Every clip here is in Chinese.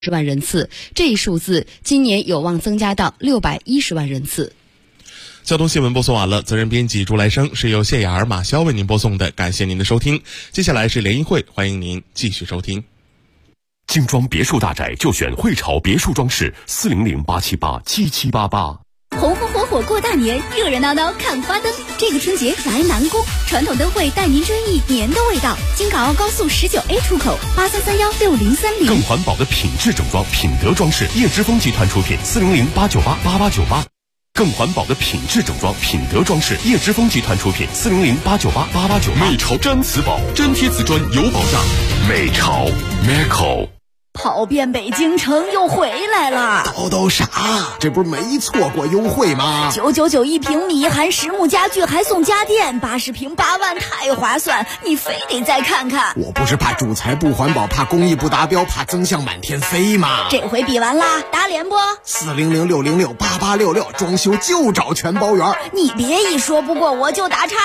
万人次，这一数字今年有望增加到610万人次。 交通新闻播送完了，责任编辑朱来生，是由谢雅儿、马潇为您播送的，感谢您的收听。接下来是联谊会，欢迎您继续收听。 精装别墅大宅就选汇潮别墅装饰，400-878-7788。 红红火火过大年，热热闹闹看花灯。这个春节来南宫，传统灯会带您追忆年的味道。京港澳高速19A 出口83316030。 更环保的品质整装，品德装饰，叶之峰集团出品，400-898-8898。更环保的品质整装，品德装饰，叶之峰集团出品，400-898-8898。美潮毡瓷宝，真贴瓷砖有保障。美潮 Meco。 跑遍北京城又回来了， 叨啥？这不是没错过优惠吗 ？999一平米，含实木家具还送家电，80平8万，太划算！你非得再看看。 我不是怕主材不环保，怕工艺不达标，怕增项满天飞吗？ 这回比完啦，打脸不 ？400-606-8866，装修就找全包圆。 你别一说不过我就打岔。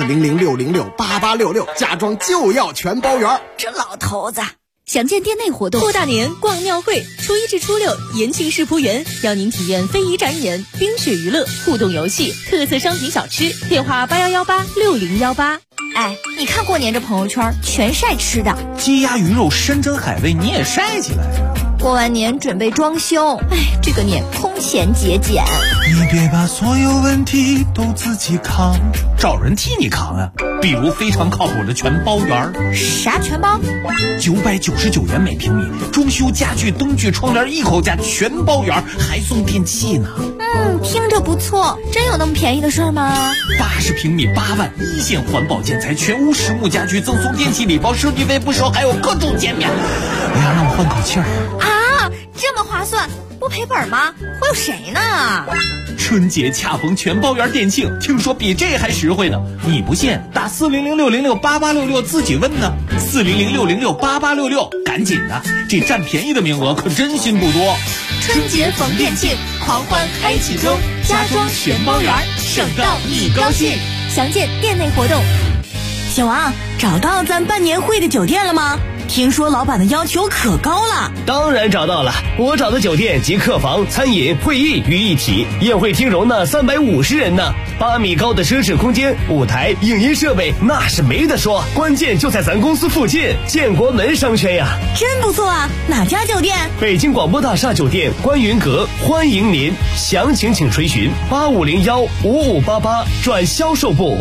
400-606-8866，家装就要全包圆。 这老头子。详见店内活动。 过大年逛庙会，初1至初6，延庆世仆园邀您体验非遗展演、冰雪娱乐、互动游戏、特色商品小吃。电话81186018。 哎，你看过年这朋友圈全晒吃的， 鸡鸭鱼肉、山珍海味你也晒起来了。 过完年准备装修，哎，这个年空前节俭。 你别把所有问题都自己扛，找人替你扛啊。比如非常靠谱的全包圆。 啥全包 ？999元每平米，装修家具、灯具、窗帘一口价，全包圆，还送电器呢。 听着不错，真有那么便宜的事吗 ？80平米8万，一线环保建材，全屋实木家具，赠送电器礼包，设计费不收，还有各种减免。哎呀，让我换口气儿啊！这么划算，不赔本吗？会有谁呢？ 春节恰逢全包圆店庆，听说比这还实惠呢。你不信，打400-606-8866自己问呢。400-606-8866，赶紧的，这占便宜的名额可真心不多。 春节逢店庆，狂欢开启中，家装全包圆，省到你高兴。详见店内活动。 小王，找到咱办年会的酒店了吗？听说老板的要求可高了。 当然找到了，我找的酒店集客房、餐饮、会议于一体，宴会厅容纳350人呢，8米高的奢侈空间，舞台、影音设备那是没得说，关键就在咱公司附近，建国门商圈呀。 真不错啊，哪家酒店？ 北京广播大厦酒店观云阁，欢迎您，详情请垂询8501-5588转销售部。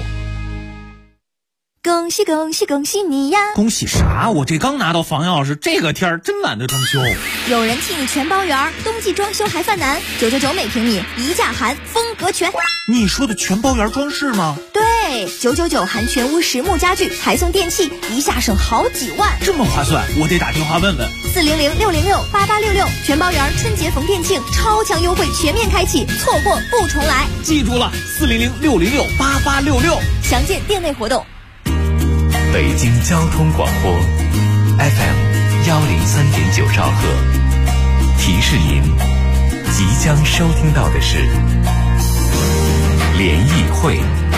恭喜恭喜恭喜你呀！ 恭喜啥？我这刚拿到房钥匙，这个天儿真懒得装修。 有人替你全包圆，冬季装修还犯难，999每平米，一价含，风格全。 你说的全包圆装饰吗？ 对，999含全屋实木家具，还送电器，一下省好几万。 这么划算，我得打电话问问。 400-606-8866，全包圆春节逢店庆，超强优惠全面开启，错过不重来。 记住了，400-606-8866。 详见店内活动。 北京交通广播 FM 103.9兆赫，提示您即将收听到的是联谊会。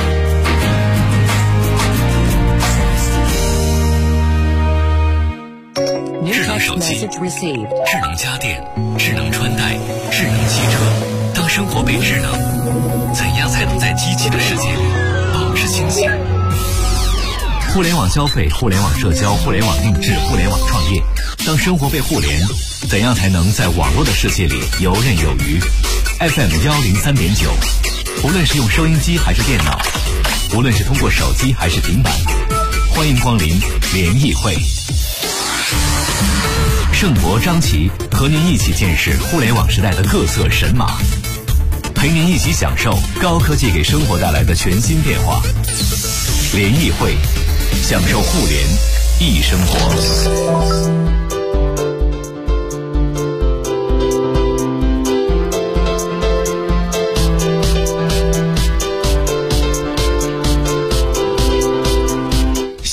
智能手机、智能家电、智能穿戴、智能汽车，当生活被智能，怎样才能在机器的世界里保持清醒？互联网消费、互联网社交、互联网定制、互联网创业，当生活被互联，怎样才能在网络的世界里游刃有余？ FM 103.9，无论是用收音机还是电脑，无论是通过手机还是平板，欢迎光临联谊会。盛博、张琪和您一起见识互联网时代的各色神马，陪您一起享受高科技给生活带来的全新变化。联谊会，享受互联易生活。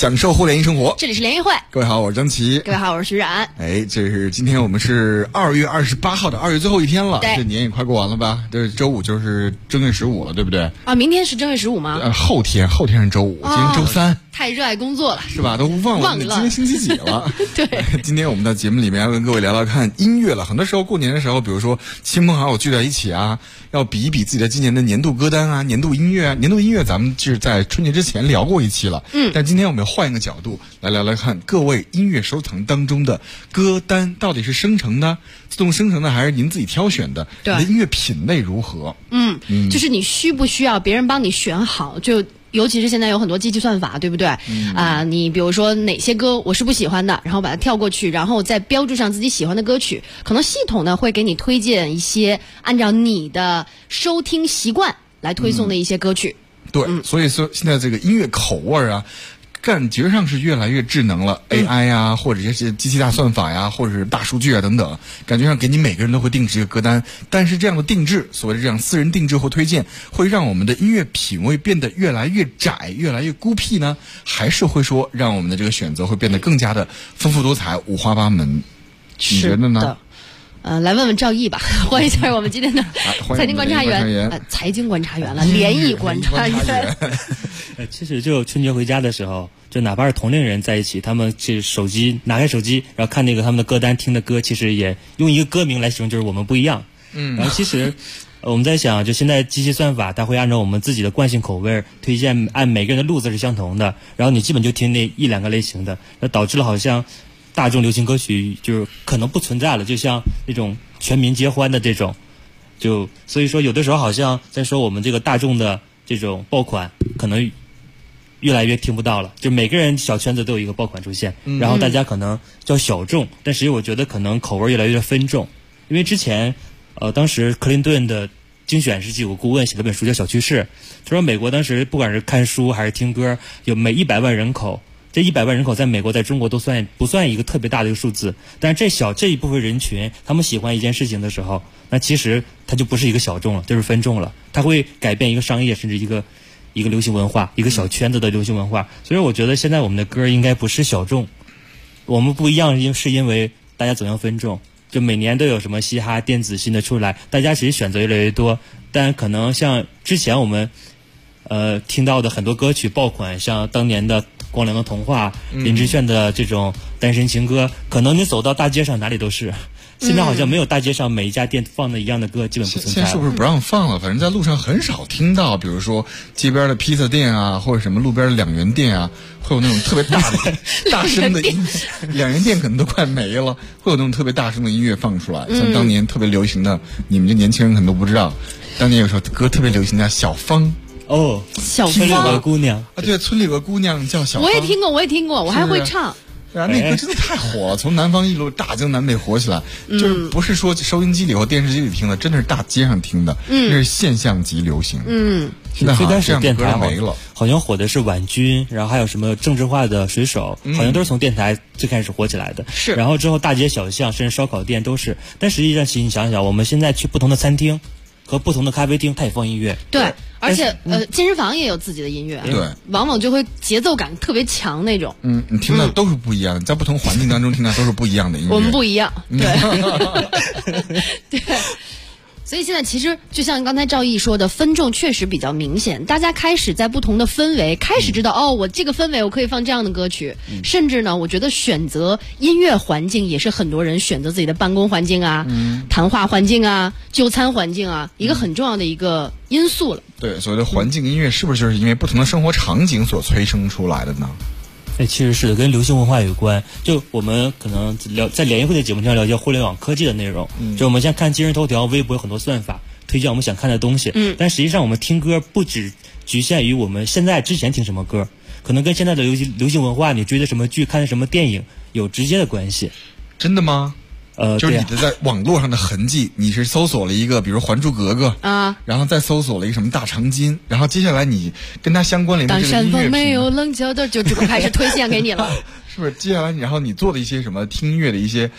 享受互联易生活。 这里是联谊会， 各位好，我是张琪。 各位好，我是徐冉。 这是今天我们是2月28号的2月最后一天了，这年也快过完了吧？这周五就是正月15了，对不对？ 啊，明天是正月15吗？ 后天是周5，今天周3。 太热爱工作了， 是吧？都忘了今天星期几了。 对， 今天我们的节目里面要跟各位聊聊看音乐了。很多时候过年的时候，比如说亲朋好友聚在一起啊，要比一比自己的今年的年度歌单啊、年度音乐啊。年度音乐咱们是在春节之前聊过一期了，但今天我们要换一个角度来聊聊看各位音乐收藏当中的歌单到底是生成的、自动生成的，还是您自己挑选的？ 对， 你的音乐品味如何？ 就是你需不需要别人帮你选好？就尤其是现在有很多机器算法，对不对？你比如说哪些歌我是不喜欢的，然后把它跳过去，然后再标注上自己喜欢的歌曲，可能系统呢会给你推荐一些按照你的收听习惯来推送的一些歌曲。 对，所以说现在这个音乐口味啊，感觉上是越来越智能了，AI 啊，或者这些机器大算法呀，或者是大数据啊等等，感觉上给你每个人都会定制一个歌单。但是这样的定制，所谓的这样私人定制或推荐，会让我们的音乐品味变得越来越窄、越来越孤僻呢？还是会说让我们的这个选择会变得更加的丰富多彩、五花八门？你觉得呢？ 来问问赵毅吧，欢迎一下我们今天的财经观察员，财经观察员了，联谊观察员。 其实就春节回家的时候，就哪怕是同龄人在一起，他们去拿开手机，然后看那个他们的歌单，听的歌，其实也用一个歌名来形容，就是我们不一样。然后其实我们在想，就现在机器算法，它会按照我们自己的惯性口味推荐，按每个人的路子是相同的，然后你基本就听那1-2个类型的，那导致了好像大众流行歌曲就是可能不存在了，就像那种全民皆欢的这种，所以说有的时候好像在说我们这个大众的这种爆款可能越来越听不到了，就每个人小圈子都有一个爆款出现，然后大家可能叫小众，但实际我觉得可能口味越来越分众。因为之前当时克林顿的精选世纪有个顾问写了本书叫《小趋势》，他说美国当时不管是看书还是听歌，有每100万人口，这100万人口在美国在中国都不算一个特别大的一个数字，但是这一部分人群他们喜欢一件事情的时候，那其实它就不是一个小众了，就是分众了，它会改变一个商业甚至一个流行文化，一个小圈子的流行文化。所以我觉得现在我们的歌应该不是小众，我们不一样是因为大家走向分众，就每年都有什么嘻哈电子新的出来，大家其实选择越来越多，但可能像之前我们听到的很多歌曲爆款，像当年的光良的童话，林志炫的这种单身情歌，可能你走到大街上哪里都是。现在好像没有大街上每一家店放的一样的歌，基本不存在。 现在是不是不让放了？反正在路上很少听到，比如说街边的披萨店啊，或者什么路边的2元店啊，会有那种特别大的大声的音乐。2元店可能都快没了，会有那种特别大声的音乐放出来。像当年特别流行的，你们这年轻人可能都不知道，当年有首歌特别流行，叫小芳。 小芳， 村里有个姑娘啊，对，村里有个姑娘叫小芳。 我也听过，我还会唱。 那歌真的太火了，从南方一路大江南北火起来，就是不是说收音机里或电视机里听的，真的是大街上听的，那是现象级流行。现在最开始电台没了， 好像火的是婉君，然后还有什么政治化的水手，好像都是从电台最开始火起来的。 是， 然后之后大街小巷甚至烧烤店都是，但实际上其实你想想，我们现在去不同的餐厅和不同的咖啡厅，它也放音乐。 对。而且健身房也有自己的音乐， 对， 往往就会节奏感特别强那种。 你听到都是不一样的，在不同环境当中听到都是不一样的音乐。 我们不一样，对，对。所以现在其实就像刚才赵毅说的，分众确实比较明显，大家开始在不同的氛围开始知道，我这个氛围我可以放这样的歌曲，甚至呢，我觉得选择音乐环境也是很多人选择自己的办公环境啊、谈话环境啊、就餐环境啊，一个很重要的一个因素了。 对，所谓的环境音乐是不是就是因为不同的生活场景所催生出来的呢？ 其实是的，跟流行文化有关。就我们可能在联谊会的节目上了解互联网科技的内容，就我们现在看今日头条、微博有很多算法推荐我们想看的东西，但实际上我们听歌不只局限于我们现在之前听什么歌，可能跟现在的流行文化，你追的什么剧、看的什么电影有直接的关系。 真的吗？就是你的在网络上的痕迹，你是搜索了一个，比如《还珠格格》啊，然后再搜索了一个什么大长今，然后接下来你跟它相关联的这个音乐当山峰没有棱角的，就这个开始推荐给你了， 是不是？接下来然后你做的一些什么听音乐的一些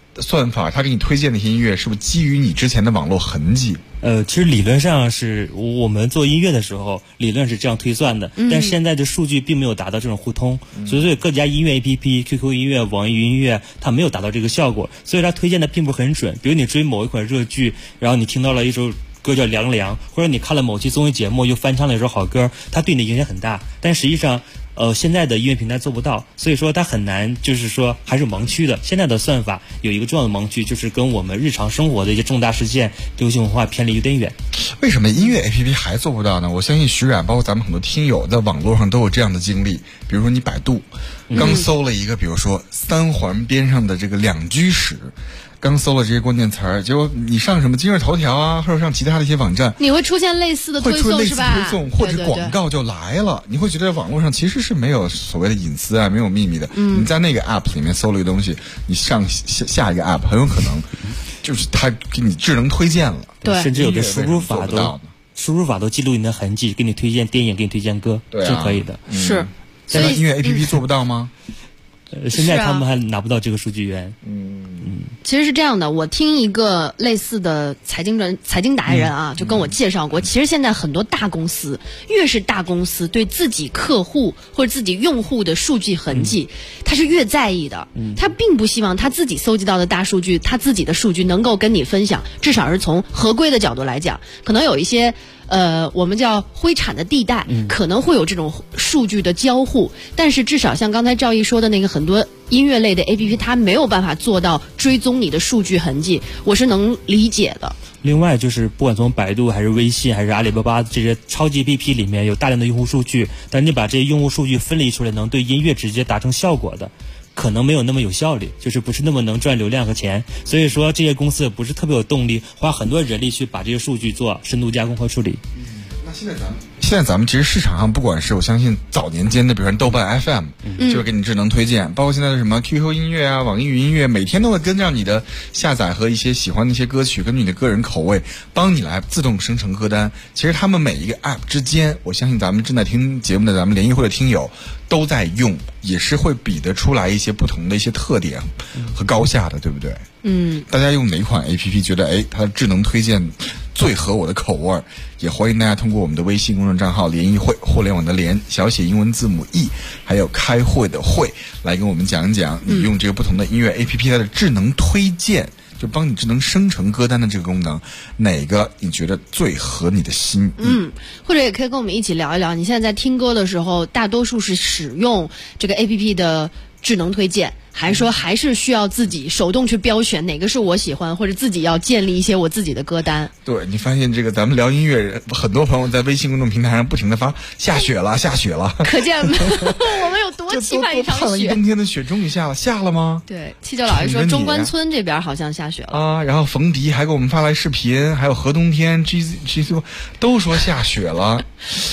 算法，它给你推荐的一些音乐，是不是基于你之前的网络痕迹？ 其实理论上是我们做音乐的时候，理论是这样推算的，但现在的数据并没有达到这种互通，所以各家音乐 APP、QQ 音乐、网易云音乐，它没有达到这个效果，所以它推荐的并不很准。比如你追某一款热剧，然后你听到了一首歌叫《凉凉》，或者你看了某期综艺节目又翻唱了一首好歌，它对你的影响很大，但实际上现在的音乐平台做不到，所以说它很难，就是说还是盲区的。现在的算法有一个重要的盲区，就是跟我们日常生活的一些重大事件、流行文化偏离有点远。 为什么音乐 APP 还做不到呢？我相信徐冉包括咱们很多听友在网络上都有这样的经历。比如说你百度刚搜了一个，比如说三环边上的这个两居室，刚搜了这些关键词儿，结果你上什么今日头条啊，或者上其他的一些网站， 你会出现类似的推送是吧？ 推送或者广告就来了，你会觉得网络上其实是没有所谓的隐私啊，没有秘密的。你在那个 app 里面搜了一个东西，你上下一个 app 很有可能就是它给你智能推荐了， 对， 甚至有的输入法都记录你的痕迹，给你推荐电影，给你推荐歌， 对啊， 是可以的。 是， 现在音乐 APP 做不到吗？ 现在他们还拿不到这个数据源。 其实是这样的，我听一个类似的财经达人啊，就跟我介绍过，其实现在很多大公司，越是大公司对自己客户或者自己用户的数据痕迹，他是越在意的。他并不希望他自己搜集到的大数据，他自己的数据能够跟你分享，至少是从合规的角度来讲，可能有一些我们叫灰产的地带，可能会有这种数据的交互，但是至少像刚才赵毅说的那个很多音乐类的 APP， 它没有办法做到追踪你的数据痕迹，我是能理解的。 另外就是不管从百度还是微信还是阿里巴巴这些超级 APP 里面有大量的用户数据，但你把这些用户数据分离出来，能对音乐直接达成效果的，可能没有那么有效率，就是不是那么能赚流量和钱，所以说这些公司也不是特别有动力花很多人力去把这些数据做深度加工和处理。 那现在咱们其实市场上，不管是我相信早年间的，比如说豆瓣 FM，就是给你智能推荐，包括现在的什么 QQ 音乐啊、网易云音乐，每天都会跟上你的下载和一些喜欢的一些歌曲，根据你的个人口味，帮你来自动生成歌单。其实他们每一个 App 之间，我相信咱们正在听节目的咱们联谊会的听友都在用，也是会比得出来一些不同的一些特点和高下的，对不对？大家用哪款 APP 觉得它的智能推荐最合我的口味，也欢迎大家通过我们的微信公众账号联谊会，互联网的联，小写英文字母 E， 还有开会的会，来跟我们讲讲你用这个不同的音乐 APP 它的智能推荐，就帮你智能生成歌单的这个功能，哪个你觉得最合你的心意？ 或者也可以跟我们一起聊一聊，你现在在听歌的时候，大多数是使用这个 APP 的智能推荐，还是说还是需要自己手动去标选哪个是我喜欢，或者自己要建立一些我自己的歌单？ 对，你发现这个咱们聊音乐，很多朋友在微信公众平台上不停的发下雪了，下雪了， 可见我们有多期盼一场雪。 盼了一冬天的雪终于下了，下了吗？ 对，气球老师说中关村这边好像下雪了啊。然后冯迪还给我们发来视频，还有何冬天 G 都说下雪了。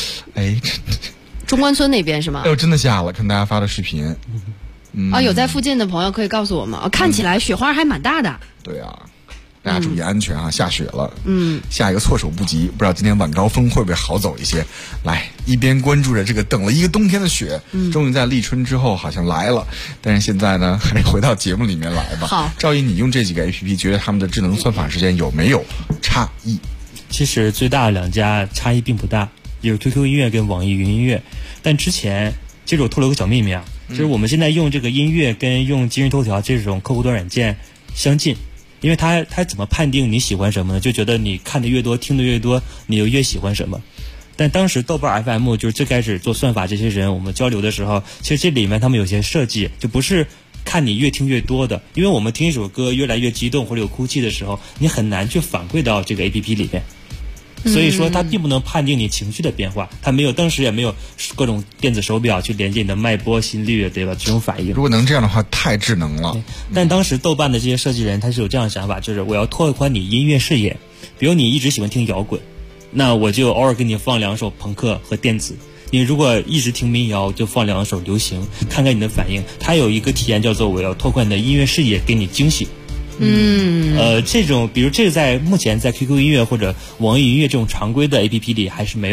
中关村那边是吗？ 真的下了，看大家发的视频。 有在附近的朋友可以告诉我们，看起来雪花还蛮大的。 对啊，大家注意安全啊！下雪了，下一个措手不及，不知道今天晚高峰会不会好走一些？来，一边关注着这个等了一个冬天的雪，终于在立春之后好像来了，但是现在呢，还是回到节目里面来吧。 好， 赵毅，你用这几个 APP， 觉得他们的智能算法之间有没有差异？ 其实最大的两家差异并不大，就是 QQ 音乐跟网易云音乐。但之前，其实我透露个小秘密啊。就是我们现在用这个音乐跟用今日头条这种客户端软件相近，因为它怎么判定你喜欢什么呢？就觉得你看的越多，听的越多，你就越喜欢什么。但当时豆瓣 FM 就是最开始做算法这些人，我们交流的时候，其实这里面他们有些设计就不是看你越听越多的，因为我们听一首歌越来越激动或者有哭泣的时候，你很难去反馈到这个 APP 里面。所以说它并不能判定你情绪的变化，它没有，当时也没有各种电子手表去连接你的脉搏、心率，对吧？这种反应。 如果能这样的话，太智能了。 但当时豆瓣的这些设计人他是有这样的想法，就是我要拓宽你音乐视野，比如你一直喜欢听摇滚，那我就偶尔给你放2首朋克和电子。你如果一直听民谣，就放2首流行，看看你的反应。它有一个体验叫做我要拓宽你的音乐视野，给你惊喜。这种比如这个在目前在 QQ 音乐或者网易云音乐这种常规的 APP 里还是没有的。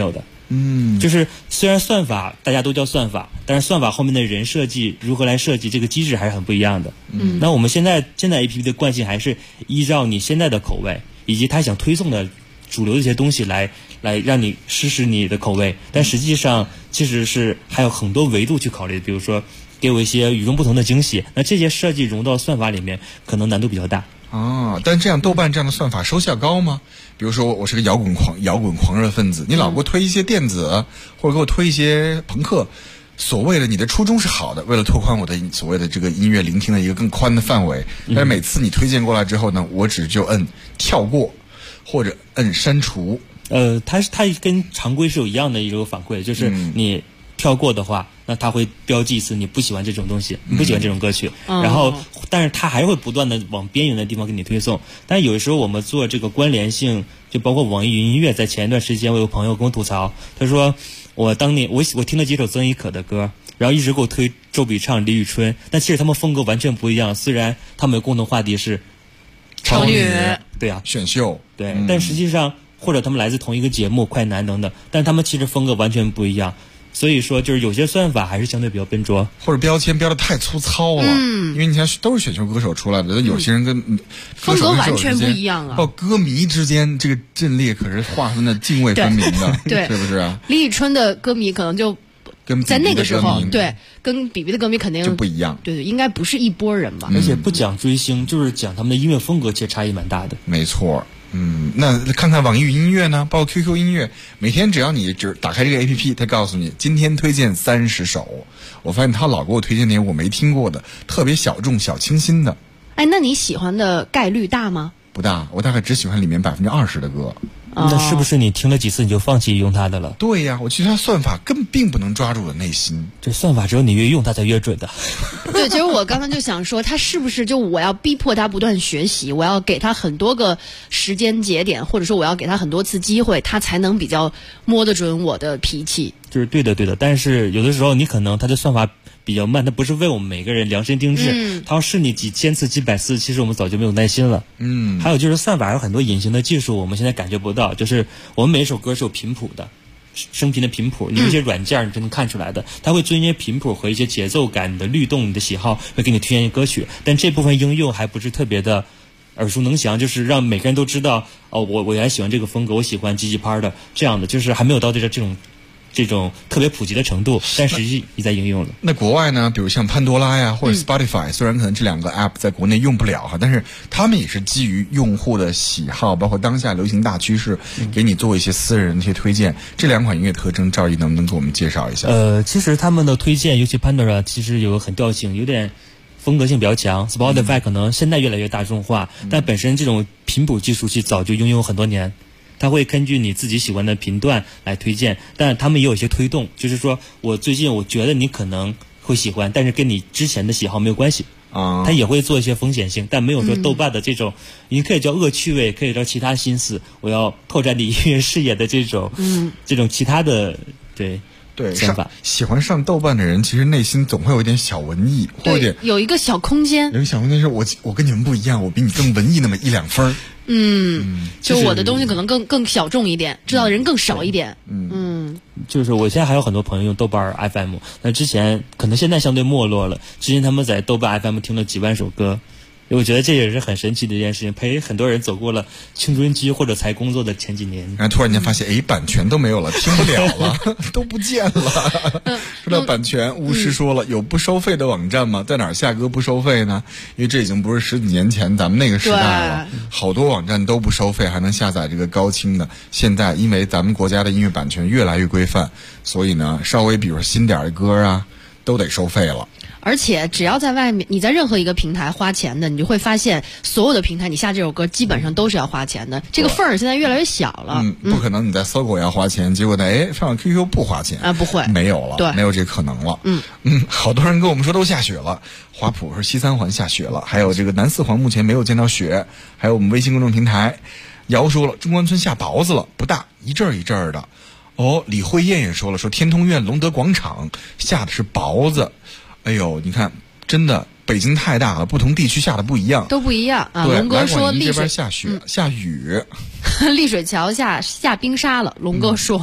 就是虽然算法大家都叫算法，但是算法后面的人设计如何来设计这个机制还是很不一样的。那我们现在 APP 的惯性还是依照你现在的口味以及他想推送的主流的一些东西来让你试试你的口味，但实际上其实是还有很多维度去考虑，比如说给我一些与众不同的惊喜，那这些设计融到算法里面可能难度比较大。 但这样豆瓣这样的算法收效高吗？比如说我是个摇滚狂热分子，你老给我推一些电子，或者给我推一些朋克，所谓的你的初衷是好的，为了拓宽我的所谓的这个音乐聆听的一个更宽的范围，但是每次你推荐过来之后呢，我就摁跳过或者摁删除。 它跟常规是有一样的一个反馈，就是你跳过的话，那它会标记一次你不喜欢这种东西，你不喜欢这种歌曲，然后但是它还会不断的往边缘的地方给你推送。但是有的时候我们做这个关联性，就包括网易云音乐，在前一段时间我有朋友跟我吐槽，他说我当年我听了几首曾轶可的歌，然后一直给我推周笔畅、李宇春，但其实他们风格完全不一样，虽然他们有共同话题是超女， 对啊， 选秀， 对，但实际上或者他们来自同一个节目快男等等，但他们其实风格完全不一样。所以说就是有些算法还是相对比较笨拙， 或者标签标得太粗糙了。因为你看都是选秀歌手出来的，有些人跟风格完全不一样啊， 到歌迷之间这个阵列可是划分的泾渭分明的， 对， 是不是啊？ 李宇春的歌迷可能就在那个时候，对，跟比比的歌迷肯定就不一样， 对，应该不是一拨人吧？ 而且不讲追星，就是讲他们的音乐风格，其实差异蛮大的。 没错。那看看网易云音乐呢，包括 QQ 音乐，每天只要你打开这个 APP， 它告诉你今天推荐30首。我发现他老给我推荐那些我没听过的，特别小众、小清新的。 哎，那你喜欢的概率大吗？ 不大，我大概只喜欢里面20%的歌。 那是不是你听了几次你就放弃用它的了？ 对呀，我觉得它算法根本并不能抓住我的内心。 这算法只有你越用它才越准的。 对，其实我刚刚就想说，它是不是就我要逼迫它不断学习，我要给它很多个时间节点，或者说我要给它很多次机会，它才能比较摸得准我的脾气。 就是对的。但是有的时候你可能它的算法比较慢，它不是为我们每个人量身定制，它要试你几千次、几百次，其实我们早就没有耐心了。还有就是算法有很多隐形的技术，我们现在感觉不到。就是我们每一首歌是有频谱的，声频的频谱，你有些软件你就能看出来的，它会遵一些频谱和一些节奏感、你的律动、你的喜好，会给你推荐一些歌曲。但这部分应用还不是特别的耳熟能详，就是让每个人都知道我原来喜欢这个风格，我喜欢几几拍的这样的，就是还没有到这种特别普及的程度，但实际已在应用了。 那国外呢，比如像潘多拉呀，或者 Spotify，虽然可能这两个 App 在国内用不了哈，但是他们也是基于用户的喜好，包括当下流行大趋势，给你做一些私人的一些推荐。这两款音乐特征，赵毅能不能给我们介绍一下？ 其实他们的推荐，尤其 Pandora， 其实有个很调性，有点风格性比较强。Spotify 可能现在越来越大众化，但本身这种频谱技术其实早就应用很多年。它会根据你自己喜欢的频段来推荐，但他们也有一些推动，就是说我最近我觉得你可能会喜欢，但是跟你之前的喜好没有关系啊。它也会做一些风险性，但没有说豆瓣的这种，你可以叫恶趣味，可以叫其他心思，我要拓展你音乐视野的这种其他的对想法。 喜欢上豆瓣的人，其实内心总会有一点小文艺，或者有一个小空间。 有一个小空间是我跟你们不一样，我比你更文艺那么1-2分。 就我的东西可能更小众一点，知道的人更少一点。 就是我现在还有很多朋友用豆瓣 FM， 那之前可能现在相对没落了，之前他们在豆瓣 FM 听了几万首歌。我觉得这也是很神奇的一件事情，陪很多人走过了青春期或者才工作的前几年， 然后突然间发现版权都没有了，听不了了都不见了。说到版权，巫师说了，有不收费的网站吗？在哪儿下歌不收费呢？因为这已经不是10几年前咱们那个时代了，好多网站都不收费，还能下载这个高清的。现在因为咱们国家的音乐版权越来越规范，所以呢稍微比如新点的歌啊都得收费了。 而且只要在外面，你在任何一个平台花钱的，你就会发现所有的平台你下这首歌基本上都是要花钱的。这个份儿现在越来越小了。 不可能你在搜狗要花钱，结果呢上 QQ 不花钱啊，不会， 没有了， 对， 没有这可能了。好多人跟我们说都下雪了，华普和西三环下雪了，还有这个南四环目前没有见到雪，还有我们微信公众平台姚说了，中关村下雹子了，不大，一阵一阵的。李慧燕也说了，说天通苑隆德广场下的是雹子。哎呦，你看，真的，北京太大了，不同地区下的不一样， 都不一样啊。 对， 龙哥说这边下雪、下雨， 丽水桥下冰沙了。龙哥说，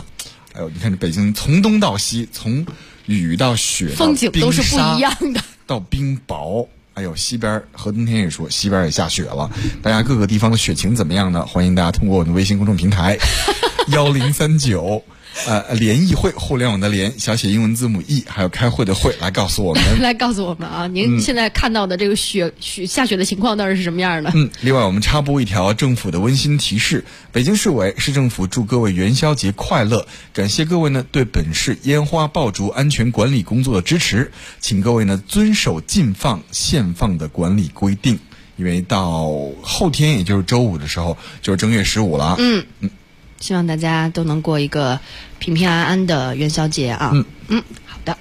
哎呦，你看这北京从东到西，从雨到雪到风景都是不一样的， 到冰雹。哎呦，西边何冬天也说西边也下雪了，大家各个地方的雪情怎么样呢？欢迎大家通过我们的微信公众平台1039联谊会，互联网的联，小写英文字母 E， 还有开会的会，来告诉我们来告诉我们啊，您现在看到的这个下雪的情况到底是什么样的？ 另外我们插播一条政府的温馨提示，北京市委市政府祝各位元宵节快乐，感谢各位呢对本市烟花爆竹安全管理工作的支持，请各位呢遵守禁放限放的管理规定，因为到后天也就是周五的时候就是正月15了。 希望大家都能过一个平平安安的元宵节啊。好的。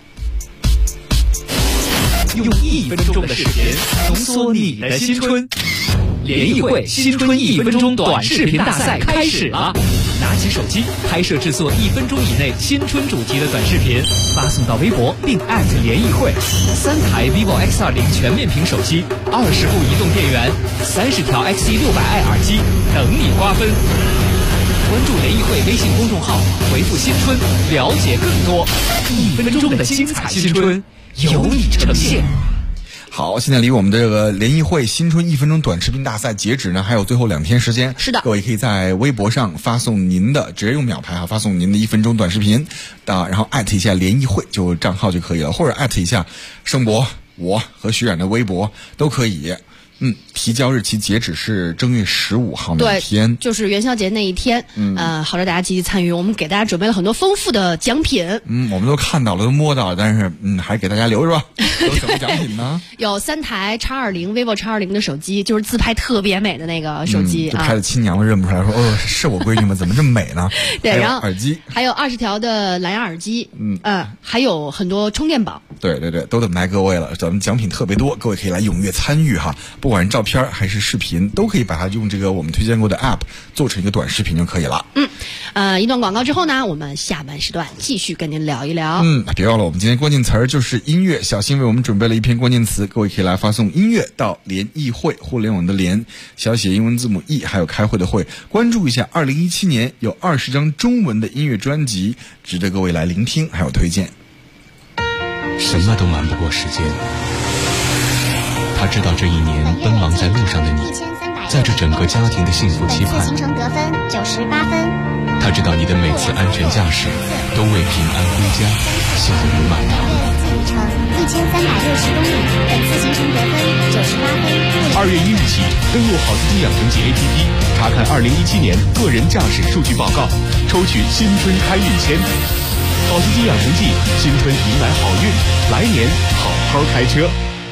用1分钟的视频浓缩你的新春，联谊会新春1分钟短视频大赛开始了。拿起手机拍摄制作1分钟以内新春主题的短视频，发送到微博并联谊会。3台 vivo X20全面屏手机，20部移动电源，30条 XE600i 耳机等你瓜分。关注联谊会微信公众号，回复新春了解更多。1分钟的精彩新春由你呈现。 好，现在离我们的这个联谊会新春1分钟短视频大赛截止呢还有最后2天时间。 是的， 各位可以在微博上发送您的，直接用秒牌发送您的1分钟短视频，然后艾特一下联谊会就账号就可以了，或者艾特一下盛博我和徐冉的微博都可以。提交日期截止是正月15号那天， 就是元宵节那一天。好的，大家积极参与，我们给大家准备了很多丰富的奖品。 我们都看到了，都摸到了，但是还给大家留着吧。有什么奖品呢？ 有3台X20 vivo X20的手机，就是自拍特别美的那个手机， 就拍的亲娘都认不出来，说是我闺女吗？怎么这么美呢？ 对，然后耳机还有20条的蓝牙耳机，还有很多充电宝。 对，都等待各位了。咱们奖品特别多，各位可以来踊跃参与哈。不管是照片还是视频，都可以把它用这个我们推荐过的 app 做成一个短视频就可以了。 一段广告之后呢，我们下半时段继续跟您聊一聊。 别忘了，我们今天关键词就是音乐。小新为我们准备了一篇关键词，各位可以来发送音乐到联谊会，互联网的联，小写英文字母 E， 还有开会的会，关注一下2017年有20张中文的音乐专辑，值得各位来聆听还有推荐。 什么都瞒不过时间，他知道这一年奔忙在路上的你，在这整个家庭的幸福期盼， 行程得分98分。 他知道你的每次安全驾驶都为平安归家幸福满堂。 里程1360公里，本次行程得分98分。 2月1日起，登录好司机养成记 APP， 查看2017年个人驾驶数据报告，抽取新春开运签。好司机养成记，新春迎来好运，来年好好开车。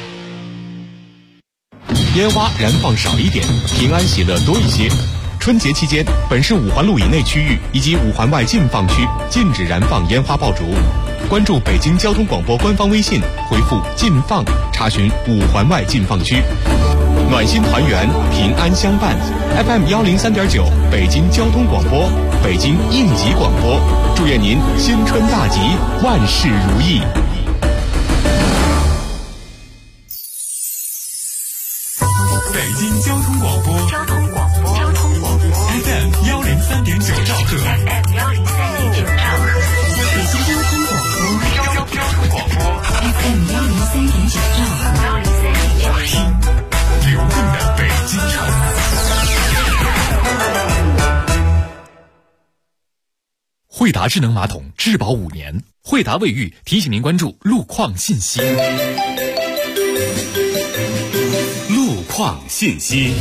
烟花燃放少一点，平安喜乐多一些。春节期间，本市5环路以内区域以及5环外禁放区禁止燃放烟花爆竹。关注北京交通广播官方微信，回复“禁放”查询5环外禁放区。暖心团圆，平安相伴。FM 103.9，北京交通广播，北京应急广播，祝愿您新春大吉，万事如意。 北京交通广播FM 103.9兆赫， 北京交通广播 FM 103.9兆赫， 流动的北京城。惠达智能马桶质保5年，惠达卫浴提醒您关注路况信息。 路况信息。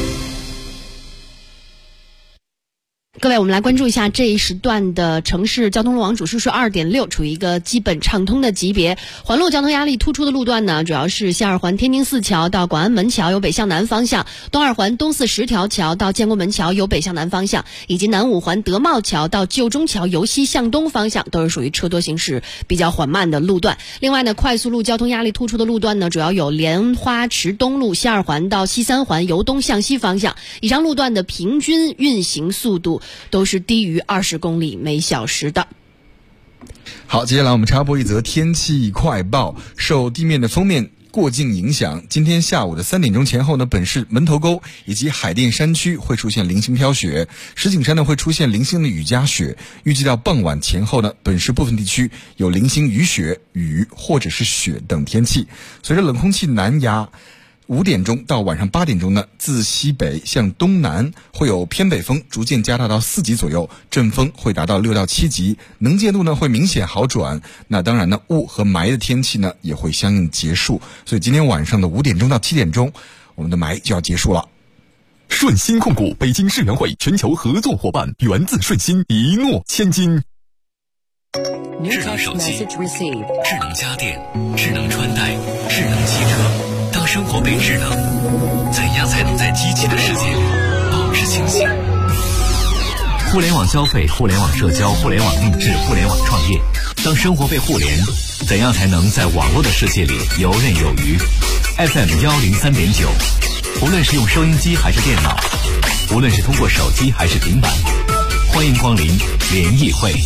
各位，我们来关注一下这一时段的城市交通路网指数是2.6，处于一个基本畅通的级别。环路交通压力突出的路段呢，主要是西二环天津4桥到广安门桥由北向南方向，东二环东四10条桥到建国门桥由北向南方向，以及南5环德茂桥到旧中桥由西向东方向，都是属于车多行驶比较缓慢的路段。另外呢，快速路交通压力突出的路段呢，主要有莲花池东路西二环到西3环由东向西方向，以上路段的平均运行速度都是低于20公里每小时的。 好，接下来我们插播一则天气快报。受地面的锋面过境影响，今天下午的3点钟前后呢，本市门头沟以及海淀山区会出现零星飘雪，石景山呢会出现零星的雨夹雪。预计到傍晚前后呢，本市部分地区有零星雨雪、雨或者是雪等天气。随着冷空气南压，5点钟到晚上8点钟呢，自西北向东南会有偏北风逐渐加大到4级左右，阵风会达到6到7级，能见度呢会明显好转。那当然呢，雾和霾的天气呢也会相应结束。所以今天晚上的5点钟到7点钟，我们的霾就要结束了。 顺鑫控股北京世园会全球合作伙伴，源自顺鑫，一诺千金。 智能手机、智能家电、智能穿戴、智能汽车。当生活被智能，怎样才能在机器的世界里保持清醒？互联网消费、互联网社交、互联网定制、互联网创业。当生活被互联，怎样才能在网络的世界里游刃有余 ？FM103.9，无论是用收音机还是电脑，无论是通过手机还是平板，欢迎光临联谊会。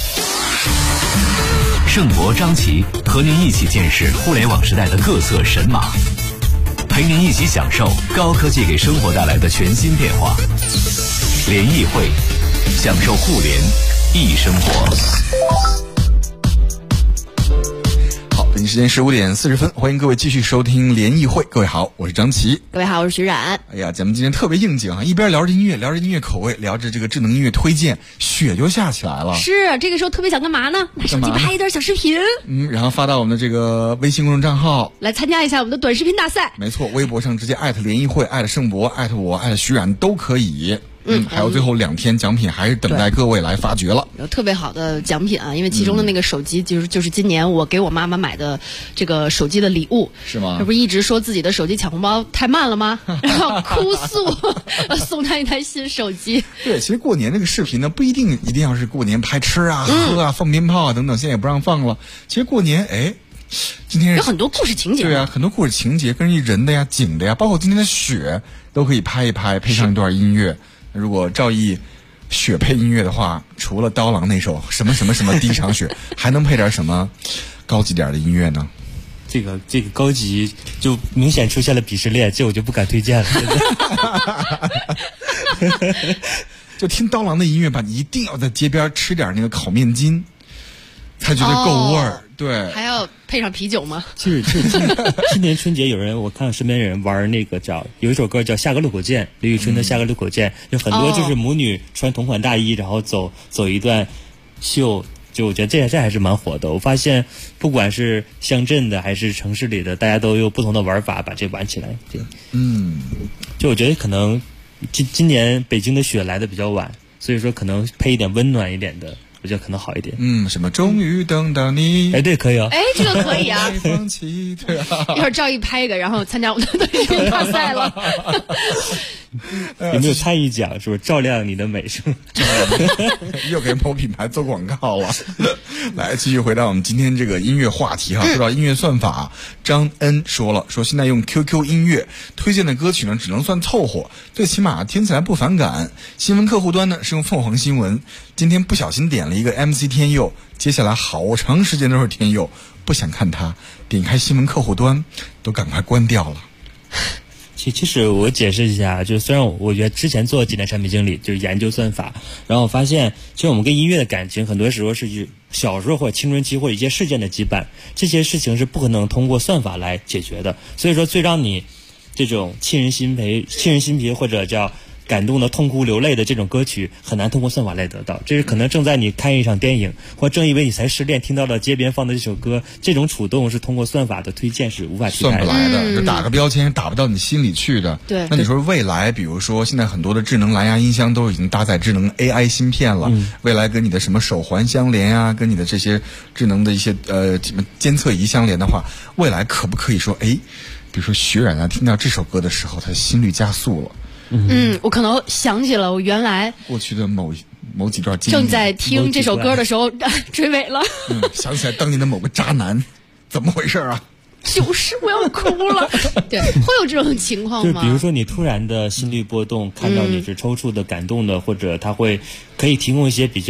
盛博、张琪和您一起见识互联网时代的各色神马，陪您一起享受高科技给生活带来的全新变化。联谊会，享受互联易生活。 好，北京时间15点40分，欢迎各位继续收听联谊会。各位好，我是张琪。 各位好，我是徐冉。 哎呀，咱们今天特别应景啊，一边聊着音乐，聊着音乐口味，聊着这个智能音乐推荐，雪就下起来了。 是，这个时候特别想干嘛呢？拿手机拍一段小视频， 然后发到我们的这个微信公众账号， 来参加一下我们的短视频大赛。 没错，微博上直接艾特联谊会，艾特盛博，艾特我，艾特徐冉都可以。还有最后2天奖品还是等待各位来发掘了。 有特别好的奖品啊，因为其中的那个手机就是今年我给我妈妈买的这个手机的礼物， 是吗？ 这不是一直说自己的手机抢红包太慢了吗？然后哭诉送她一台新手机。 对，其实过年那个视频呢，不一定要是过年拍吃啊、喝啊、放鞭炮啊等等，现在也不让放了。其实过年，今天有很多故事情节。 对啊，很多故事情节，跟人的呀、景的呀，包括今天的雪都可以拍一拍，配上一段音乐。如果赵毅雪配音乐的话，除了刀郎那首什么什么什么第一场雪，还能配点什么高级点的音乐呢？ 这个高级就明显出现了鄙视链，这我就不敢推荐了。 就听刀郎的音乐吧，你一定要在街边吃点那个烤面筋，才觉得够味儿。对， 还要配上啤酒吗？ 就是今年春节我看身边人玩那个有一首歌叫《下个路口见》，李宇春的《下个路口见》，有很多就是母女穿同款大衣，然后走一段秀，就我觉得这还是蛮火的。我发现不管是乡镇的还是城市里的，大家都有不同的玩法把这玩起来。对，就我觉得可能今年北京的雪来的比较晚，所以说可能配一点温暖一点的。我觉得可能好一点。 什么终于等到你？ 对，可以哦。 这个可以啊。 放弃，对啊。 一会儿赵毅拍一个，然后参加我们的短视频大赛了。 有没有参与奖？是不是照亮你的美声？ 又给某品牌做广告了。来，继续回到我们今天这个音乐话题哈。说到音乐算法，张恩说现在用 QQ 音乐推荐的歌曲呢，只能算凑合，最起码听起来不反感。新闻客户端呢是用凤凰新闻，今天不小心点了一个 MC 天佑，接下来好长时间都是天佑，不想看他，点开新闻客户端都赶快关掉了。 其实我解释一下，就是虽然我觉得之前做几年产品经理，就是研究算法，然后我发现其实我们跟音乐的感情很多时候是小时候或者青春期或者一些事件的羁绊，这些事情是不可能通过算法来解决的。所以说最让你这种沁人心脾或者叫感动的痛哭流泪的这种歌曲很难通过算法来得到，这是可能正在你看一场电影，或正因为你才失恋听到了街边放的这首歌，这种触动是通过算法的推荐是无法替代的， 算不来的，就打个标签打不到你心里去的。 对， 那你说未来，比如说现在很多的智能蓝牙音箱都已经搭载智能 AI 芯片了，未来跟你的什么手环相连啊，跟你的这些智能的一些监测仪相连的话，未来可不可以说，比如说徐冉听到这首歌的时候，他心率加速了。 我可能想起了我原来过去的某几段经历， 正在听这首歌的时候追尾了。 想起来当年的某个渣男，怎么回事啊？ 就是我要哭了。对，会有这种情况吗？ 就比如说你突然的心率波动，看到你是抽搐的、感动的，或者它可以提供一些比较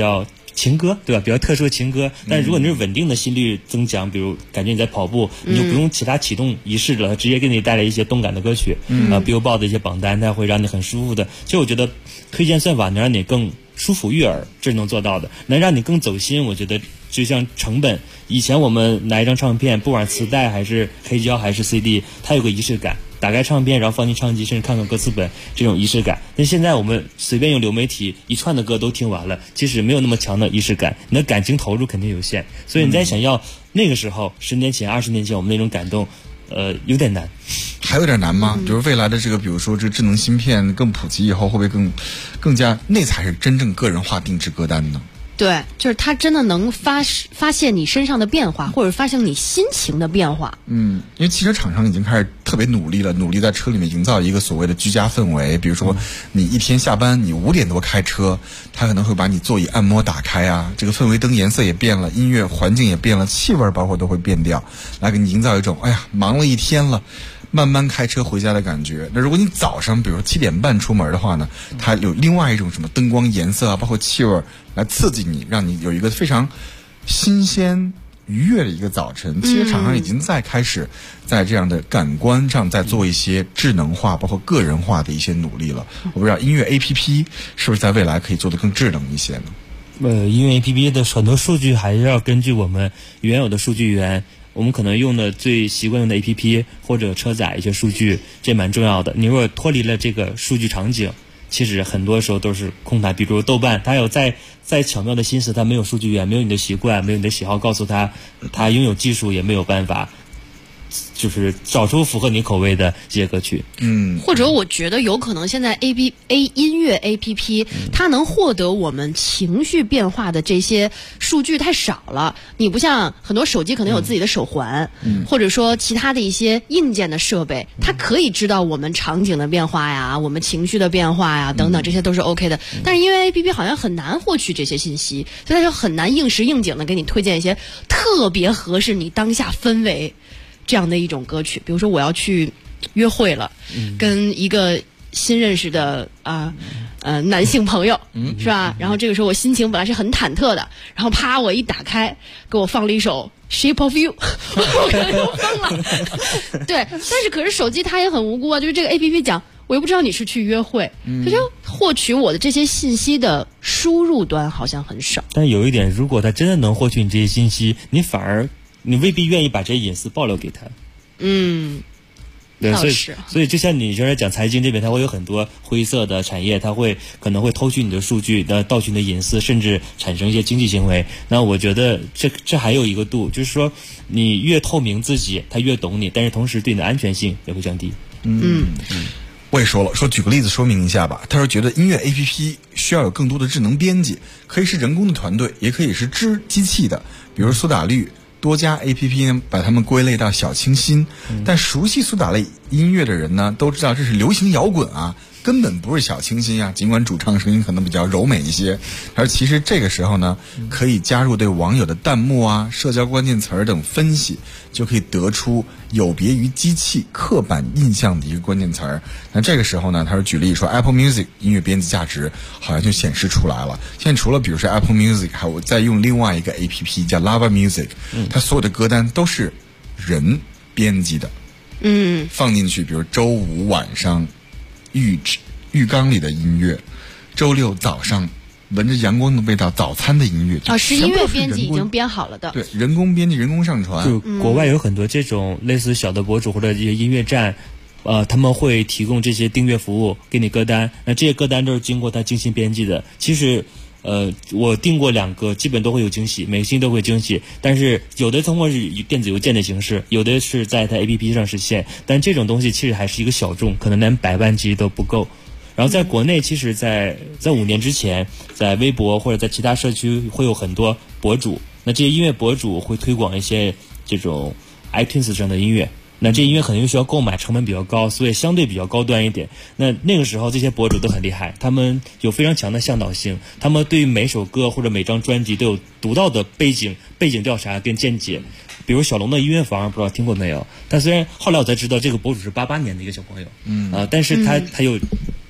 情歌，对吧？比较特殊的情歌。但如果你是稳定的心率增强，比如感觉你在跑步，你就不用其他启动仪式了，直接给你带来一些动感的歌曲。Billboard 的一些榜单，它会让你很舒服的。其实我觉得推荐算法能让你更舒服悦耳，这是能做到的。能让你更走心，我觉得就像成本，以前我们拿一张唱片，不管磁带还是黑胶还是 CD， 它有个仪式感。打开唱片，然后放进唱机，甚至看看歌词本，这种仪式感。但现在我们随便用流媒体一串的歌都听完了，其实没有那么强的仪式感，你的感情投入肯定有限。所以你在想要那个时候10年前、20年前我们那种感动，有点难。 还有点难吗？就是未来的这个，比如说这个智能芯片更普及以后，会不会更加那才是真正个人化定制歌单呢？ 对，就是它真的能发现你身上的变化，或者发现你心情的变化。 因为汽车厂商已经开始特别努力了，努力在车里面营造一个所谓的居家氛围。比如说，你一天下班，你5点多开车，它可能会把你座椅按摩打开啊，这个氛围灯颜色也变了，音乐环境也变了，气味包括都会变掉，来给你营造一种忙了一天了。慢慢开车回家的感觉。那如果你早上比如说7点半出门的话呢，它有另外一种什么灯光颜色啊，包括气味来刺激你，让你有一个非常新鲜愉悦的一个早晨。汽车厂商已经在开始在这样的感官上在做一些智能化包括个人化的一些努力了。我不知道音乐 APP 是不是在未来可以做得更智能一些呢？ 音乐 APP 的很多数据还是要根据我们原有的数据源，我们可能用的最习惯用的 APP 或者车载一些数据，这蛮重要的。你如果脱离了这个数据场景，其实很多时候都是空谈。比如豆瓣，它有再巧妙的心思，它没有数据源，没有你的习惯，没有你的喜好告诉它，它拥有技术也没有办法就是找出符合你口味的这些歌曲。 或者我觉得有可能现在音乐 APP 它能获得我们情绪变化的这些数据太少了。你不像很多手机可能有自己的手环，或者说其他的一些硬件的设备，它可以知道我们场景的变化呀，我们情绪的变化呀等等，这些都是 OK 的。但是音乐 APP 好像很难获取这些信息，所以它就很难应时应景的给你推荐一些特别合适你当下氛围这样的一种歌曲。比如说我要去约会了，跟一个新认识的男性朋友，是吧？然后这个时候我心情本来是很忐忑的，然后啪我一打开，给我放了一首 Shape of You 我可能就疯了。对，但是可是手机它也很无辜啊，就是这个 APP 讲我又不知道你是去约会，它就获取我的这些信息的输入端好像很少。 但有一点，如果它真的能获取你这些信息，你未必愿意把这些隐私爆料给他。对，所以就像你就是讲财经这边，它会有很多灰色的产业，它可能会偷取你的数据，盗取你的隐私，甚至产生一些经济行为。那我觉得这还有一个度，就是说你越透明自己，他越懂你，但是同时对你的安全性也会降低。 我也说了，举个例子说明一下吧。他说觉得音乐 APP 需要有更多的智能编辑，可以是人工的团队，也可以是机器的，比如苏打绿。多家 APP 呢，把它们归类到小清新，但熟悉苏打类音乐的人呢，都知道这是流行摇滚啊，根本不是小清新啊。尽管主唱声音可能比较柔美一些，而其实这个时候呢，可以加入对网友的弹幕啊、社交关键词等分析，就可以得出有别于机器刻板印象的一个关键词儿。那这个时候呢，他说举例说 Apple Music 音乐编辑价值好像就显示出来了。现在除了比如说 Apple Music， 还有再用另外一个 APP 叫 Lava Music， 它所有的歌单都是人编辑的。放进去，比如周五晚上浴缸里的音乐，周六早上闻着阳光的味道早餐的音乐是音乐编辑已经编好了的。 对，人工编辑人工上传。 就国外有很多这种类似小的博主或者一些音乐站，他们会提供这些订阅服务给你歌单，那这些歌单都是经过他精心编辑的。其实我订过2个，基本都会有惊喜，每个星期都会惊喜。但是有的通过是以电子邮件的形式，有的是在它 APP 上实现。但这种东西其实还是一个小众，可能连100万级都不够。然后在国内，其实在5年之前，在微博或者在其他社区会有很多博主，那这些音乐博主会推广一些这种 iTunes 上的音乐。那这音乐可能又需要购买，成本比较高，所以相对比较高端一点。那个时候这些博主都很厉害，他们有非常强的向导性，他们对每首歌或者每张专辑都有独到的背景调查跟见解。比如小龙的音乐房，不知道听过没有？但虽然后来我才知道这个博主是88年的一个小朋友，但是他有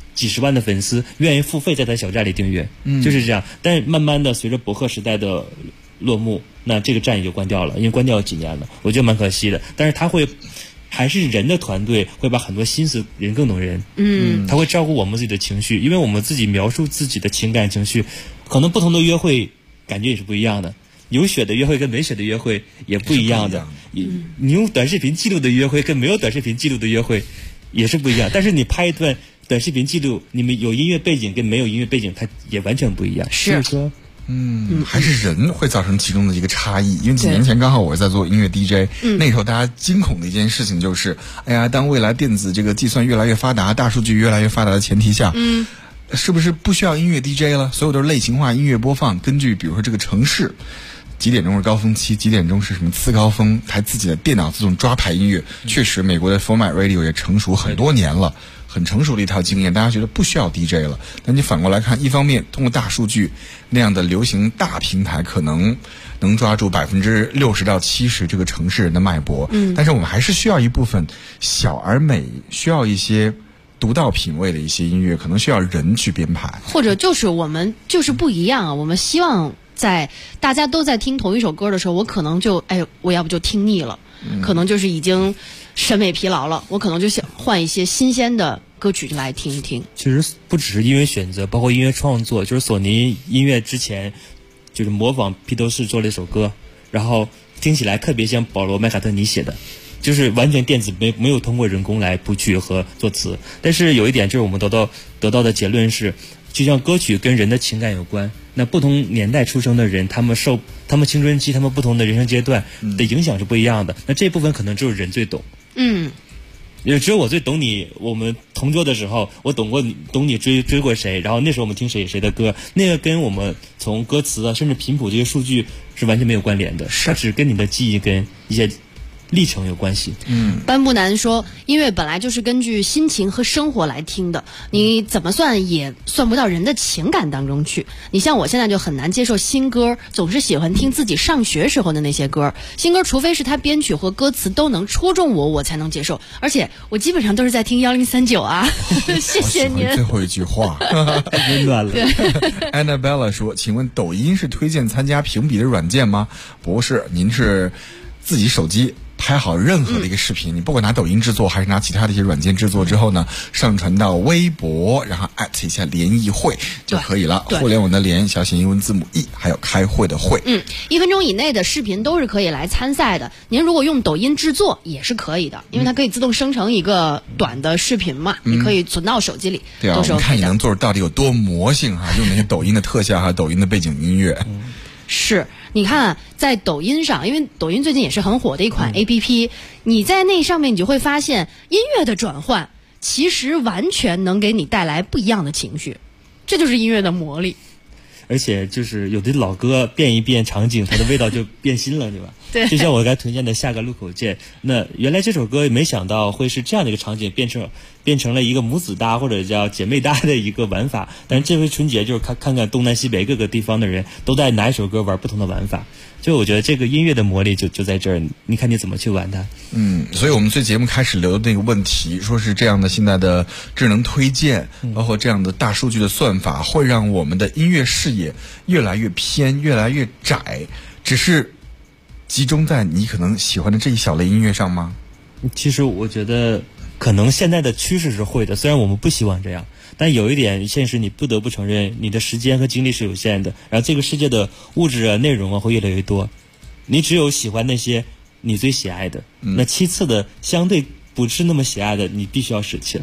几十万的粉丝愿意付费在他小站里订阅，就是这样。但是慢慢的随着博客时代的落幕，那这个站也就关掉了，因为关掉了几年了，我觉得蛮可惜的。但是他会还是人的团队会把很多心思，人更懂人，他会照顾我们自己的情绪，因为我们自己描述自己的情感情绪，可能不同的约会感觉也是不一样的。有血的约会跟没血的约会也不一样的，你用短视频记录的约会跟没有短视频记录的约会也是不一样。但是你拍一段短视频记录，你们有音乐背景跟没有音乐背景，它也完全不一样。 是说， 还是人会造成其中的一个差异。因为几年前刚好我在做音乐 DJ，那时候大家惊恐的一件事情就是，哎呀，当未来电子这个计算越来越发达，大数据越来越发达的前提下，是不是不需要音乐 DJ 了？所有都是类型化音乐播放，根据比如说这个城市几点钟是高峰期，几点钟是什么次高峰，还自己的电脑自动抓排音乐。确实，美国的 Format Radio 也成熟很多年了，很成熟的一套经验，大家觉得不需要 DJ 了。但你反过来看，一方面通过大数据那样的流行大平台，可能能抓住60%到70%这个城市人的脉搏，但是我们还是需要一部分小而美，需要一些独到品味的一些音乐，可能需要人去编排， 或者就是我们就是不一样啊。我们希望在大家都在听同一首歌的时候，我可能就我要不就听腻了，可能就是已经审美疲劳了，我可能就想换一些新鲜的歌曲来听一听。 其实不只是音乐选择，包括音乐创作，就是索尼音乐之前就是模仿披头士做了一首歌，然后听起来特别像保罗麦卡特尼写的，就是完全电子，没有通过人工来谱曲和作词。但是有一点就是我们得到的结论是，就像歌曲跟人的情感有关，那不同年代出生的人，他们青春期，他们不同的人生阶段的影响是不一样的。那这部分可能只有人最懂。也只有我最懂你。我们同桌的时候，我懂你追过谁，然后那时候我们听谁的歌，那个跟我们从歌词啊，甚至频谱这些数据是完全没有关联的，它只跟你的记忆跟一些历程有关系。 班布南说，音乐本来就是根据心情和生活来听的，你怎么算也算不到人的情感当中去。你像我现在就很难接受新歌，总是喜欢听自己上学时候的那些歌。新歌除非是他编曲和歌词都能戳中我才能接受。而且我基本上都是在听1039啊。谢谢您。 最后一句话温暖了。 Annabella 说，请问抖音是推荐参加评比的软件吗？不是，您是自己手机拍好任何的一个视频，你不管拿抖音制作还是拿其他的一些软件制作之后呢，上传到微博，然后@一下联谊会就可以了。互联网的联，小写英文字母 E， 还有开会的会。 1分钟以内的视频都是可以来参赛的。您如果用抖音制作也是可以的，因为它可以自动生成一个短的视频嘛，你可以存到手机里。 对啊，我们看你能做到底有多魔性哈，用那些抖音的特效还有抖音的背景音乐。 是，你看在抖音上，因为抖音最近也是很火的一款 APP，你在那上面你就会发现音乐的转换其实完全能给你带来不一样的情绪，这就是音乐的魔力。 而且就是有的老歌变一变场景，它的味道就变新了，对吧？ 对。 就像我刚才推荐的下个路口见，那原来这首歌没想到会是这样的一个场景，变成了一个母子搭或者叫姐妹搭的一个玩法。但是这回春节就是看看东南西北各个地方的人都在拿一首歌玩不同的玩法。就我觉得这个音乐的魔力就在这儿，你看你怎么去玩它。 所以我们最节目开始聊的那个问题，说是这样的现在的智能推荐，包括这样的大数据的算法，会让我们的音乐视野越来越偏，越来越窄，只是集中在你可能喜欢的这一小类音乐上吗？ 其实我觉得可能现在的趋势是会的，虽然我们不希望这样，但有一点现实，你不得不承认，你的时间和精力是有限的，然后这个世界的物质啊、内容啊会越来越多，你只有喜欢那些你最喜爱的，那其次的相对不是那么喜爱的，你必须要舍弃了。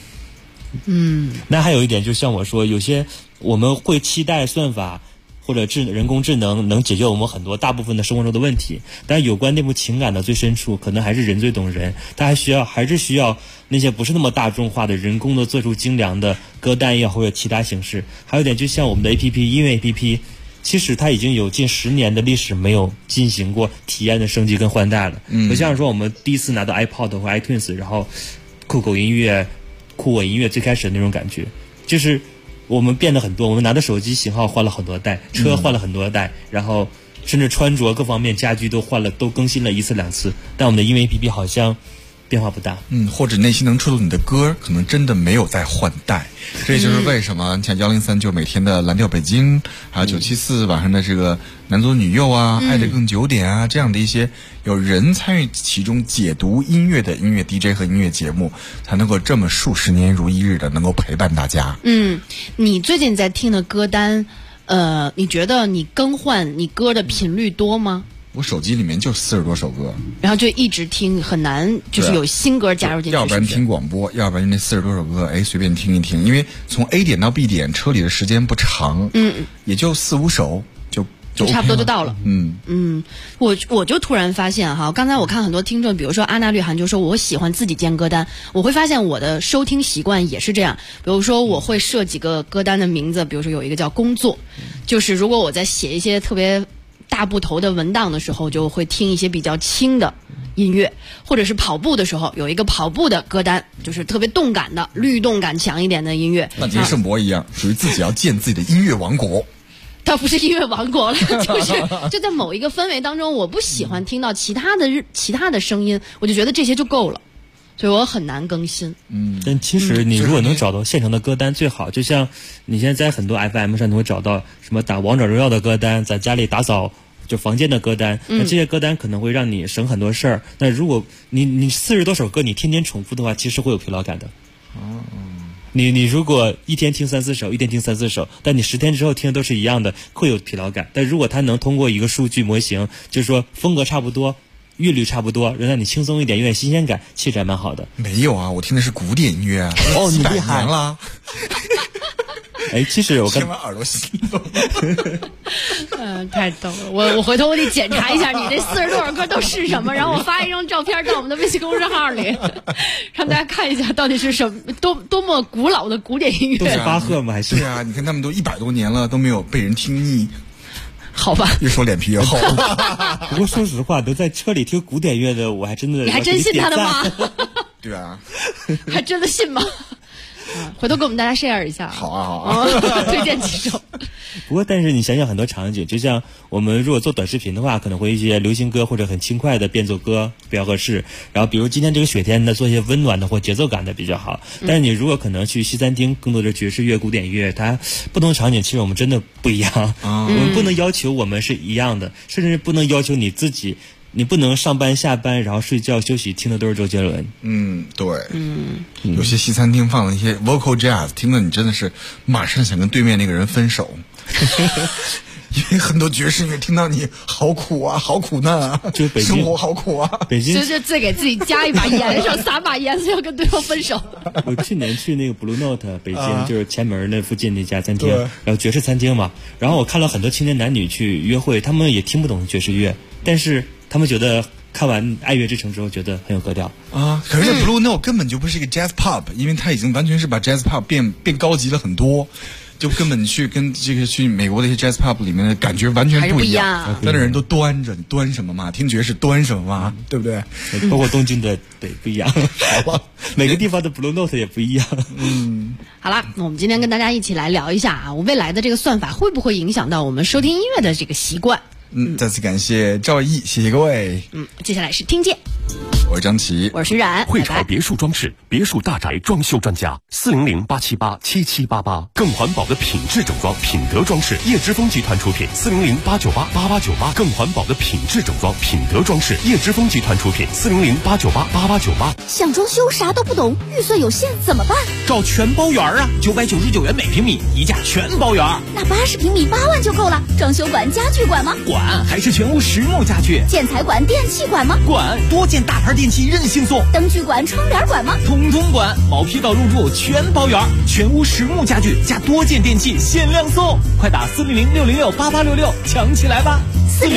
那还有一点，就像我说，有些我们会期待算法或者人工智能能解决我们很多大部分的生活中的问题，但有关内部情感的最深处，可能还是人最懂人，它还是需要那些不是那么大众化的人工的做出精良的歌单也或者其他形式。还有一点，就像我们的 APP 音乐 APP， 其实它已经有近10年的历史没有进行过体验的升级跟换代了。就像说我们第一次拿到 iPod 或 iTunes， 然后酷狗音乐、酷我音乐最开始的那种感觉，就是我们变得很多，我们拿的手机型号换了很多代，车换了很多代，然后甚至穿着各方面家居都换了，都更新了1次2次。但我们的音乐 APP 好像变化不大。 或者内心能触动你的歌，可能真的没有在换代。这就是为什么像103就每天的蓝调北京，还有974晚上的这个男左女右啊，爱得更9点啊，这样的一些有人参与其中解读音乐的音乐 DJ 和音乐节目，才能够这么数十年如一日的能够陪伴大家。 你最近在听的歌单，你觉得你更换你歌的频率多吗？ 我手机里面就40多首歌， 然后就一直听，很难就是有新歌加入进去。 要不然听广播，要不然那40多首歌，随便听一听。因为从 A 点到 B 点车里的时间不长，也就4、5首就差不多就到了。我就突然发现哈，刚才我看很多听众，比如说阿那绿涵就说我喜欢自己建歌单，我会发现我的收听习惯也是这样。比如说我会设几个歌单的名字，比如说有一个叫工作，就是如果我在写一些特别大部头的文档的时候，就会听一些比较轻的音乐，或者是跑步的时候有一个跑步的歌单，就是特别动感的、律动感强一点的音乐。 那跟盛博一样，属于自己要建自己的音乐王国。 它不是音乐王国了，就在某一个氛围当中，我不喜欢听到其他的声音，我就觉得这些就够了。所以我很难更新。 但其实你如果能找到现成的歌单最好，就像你现在在很多 FM 上你会找到什么打王者荣耀的歌单，在家里打扫就房间的歌单，那这些歌单可能会让你省很多事儿。那如果你40多首歌你天天重复的话，其实会有疲劳感的。你如果一天听3、4首，一天听3、4首，但你10天之后听的都是一样的，会有疲劳感。但如果它能通过一个数据模型，就是说风格差不多，韵律差不多，让你轻松一点，有点新鲜感，其实还蛮好的。 没有啊，我听的是古典音乐啊。 你厉害了。 其实我听完耳朵心动。 太逗了！我回头我得检查一下你这40多首歌都是什么，然后我发一张照片到我们的微信公众号里，让大家看一下到底是什么多么古老的古典音乐。 都是巴赫吗？还是？ 对啊，你看他们都100多年了，都没有被人听腻。 好吧， 越说脸皮越厚。 不过说实话，都在车里听古典乐的，我还真的。 你还真信他的吗？ 对啊， 还真的信吗？回头给我们大家 share 一下。 好啊， 推荐几首。 不过，但是你想想很多场景，就像我们如果做短视频的话，可能会一些流行歌或者很轻快的变奏歌比较合适。然后，比如今天这个雪天呢，做一些温暖的或节奏感的比较好。但是你如果可能去西餐厅，更多的爵士乐、古典乐，它不同场景其实我们真的不一样。我们不能要求我们是一样的，甚至不能要求你自己。你不能上班下班然后睡觉休息听的都是周杰伦。 对。有些西餐厅放的一些 vocal jazz， 听的你真的是马上想跟对面那个人分手。因为很多爵士乐听到你好苦啊，好苦难啊， 就北京生活好苦啊。 北京就是再给自己加一把盐上，撒把盐要跟对方分手。 我去年去那个 Blue Note 北京，就是前门那附近那家餐厅，然后爵士餐厅嘛，然后我看了很多青年男女去约会，他们也听不懂爵士乐，但是他们觉得看完《爱乐之城》之后觉得很有格调啊。可是这 Blue Note 根本就不是一个 jazz pub， 因为它已经完全是把 jazz pub 变高级了很多。就根本去跟这个去美国的一些 jazz pub 里面的感觉完全不一样。那的人都端着，你端什么嘛？听爵士端什么嘛？对不对？ 包括东京的对不一样。好了，每个地方的 Blue Note 也不一样。 好了，那我们今天跟大家一起来聊一下啊，未来的这个算法会不会影响到我们收听音乐的这个习惯？ 再次感谢赵毅，谢谢各位。 接下来是听见。 我是张琪， 我是冉。 汇潮别墅装饰，别墅大宅装修专家，400-878-7788，更环保的品质整装，品德装饰，叶之峰集团出品，400-898-8898，更环保的品质整装，品德装饰，叶之峰集团出品，400-898-8898。 想装修啥都不懂，预算有限怎么办？ 找全包圆啊，999元每平米，一价全包圆。 那80平米8万就够了。装修管、家具管吗？ 管，还是全屋实木家具。 建材管、电器管吗？ 管，多件大牌电器任性送。 灯具管、窗帘管吗？ 通通管，毛坯到入住全包圆，全屋实木家具加多件电器限量送，快打400-606-8866抢起来吧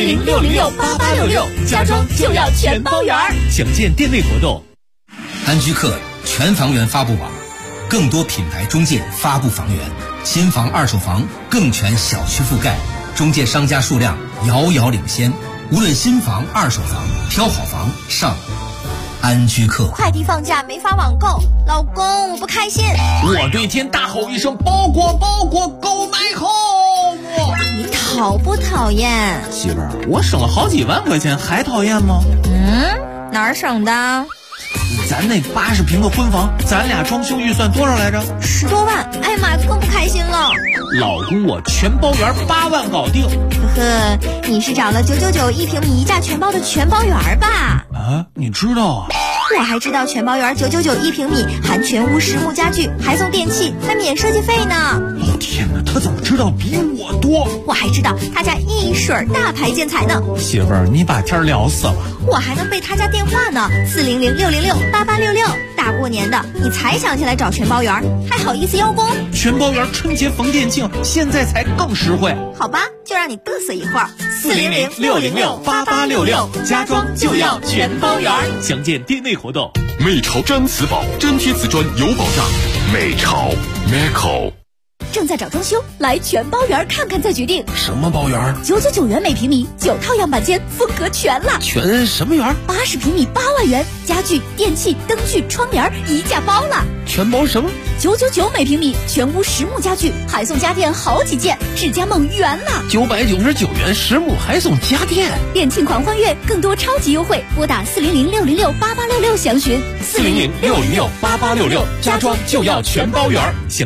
！400-606-8866，家装就要全包圆。 详见店内活动。 安居客全房源发布网，更多品牌中介发布房源，新房、二手房更全小区覆盖，中介商家数量遥遥领先。无论新房、二手房，挑好房上安居客。 快递放假没法网购，老公我不开心。 我对天大吼一声：包裹包裹购买后！ 你讨不讨厌？ 媳妇儿，我省了好几万块钱，还讨厌吗？ 哪儿省的？ 咱那80平的婚房，咱俩装修预算多少来着 ？10多万。哎呀妈，更不开心了。 老公，我全包圆8万搞定。 呵呵，你是找了999一平米一价全包的全包圆吧？ 啊，你知道啊？ 我还知道全包圆999一平米，含全屋实木家具，还送电器，还免设计费呢。 哦天哪，他怎么知道比我多？ 我还知道他家一水大牌建材呢。 媳妇儿，你把天聊死了。 我还能背他家电话呢，400-606-8866。大过年的，你才想起来找全包圆，还好意思邀功？ 全包圆春节逢店庆，现在才更实惠。 好吧，就让你嘚瑟一会儿。 400-606-8866，家装就要全包圆。详见店内活动。 美潮毡瓷宝，真贴瓷砖有保障。美潮 Meco。 正在找装修，来全包圆看看再决定。 什么包圆 ？999元每平米，9套样板间，风格全了。 全什么圆 ？80平米8万元，家具、电器、灯具、窗帘一价包了。 全包什么 ？999每平米，全屋实木家具，还送家电好几件，智家梦圆了。 999元实木还送家电， 店庆狂欢月，更多超级优惠，拨打400-606-8866详询。 400-606-8866，家装就要全包圆。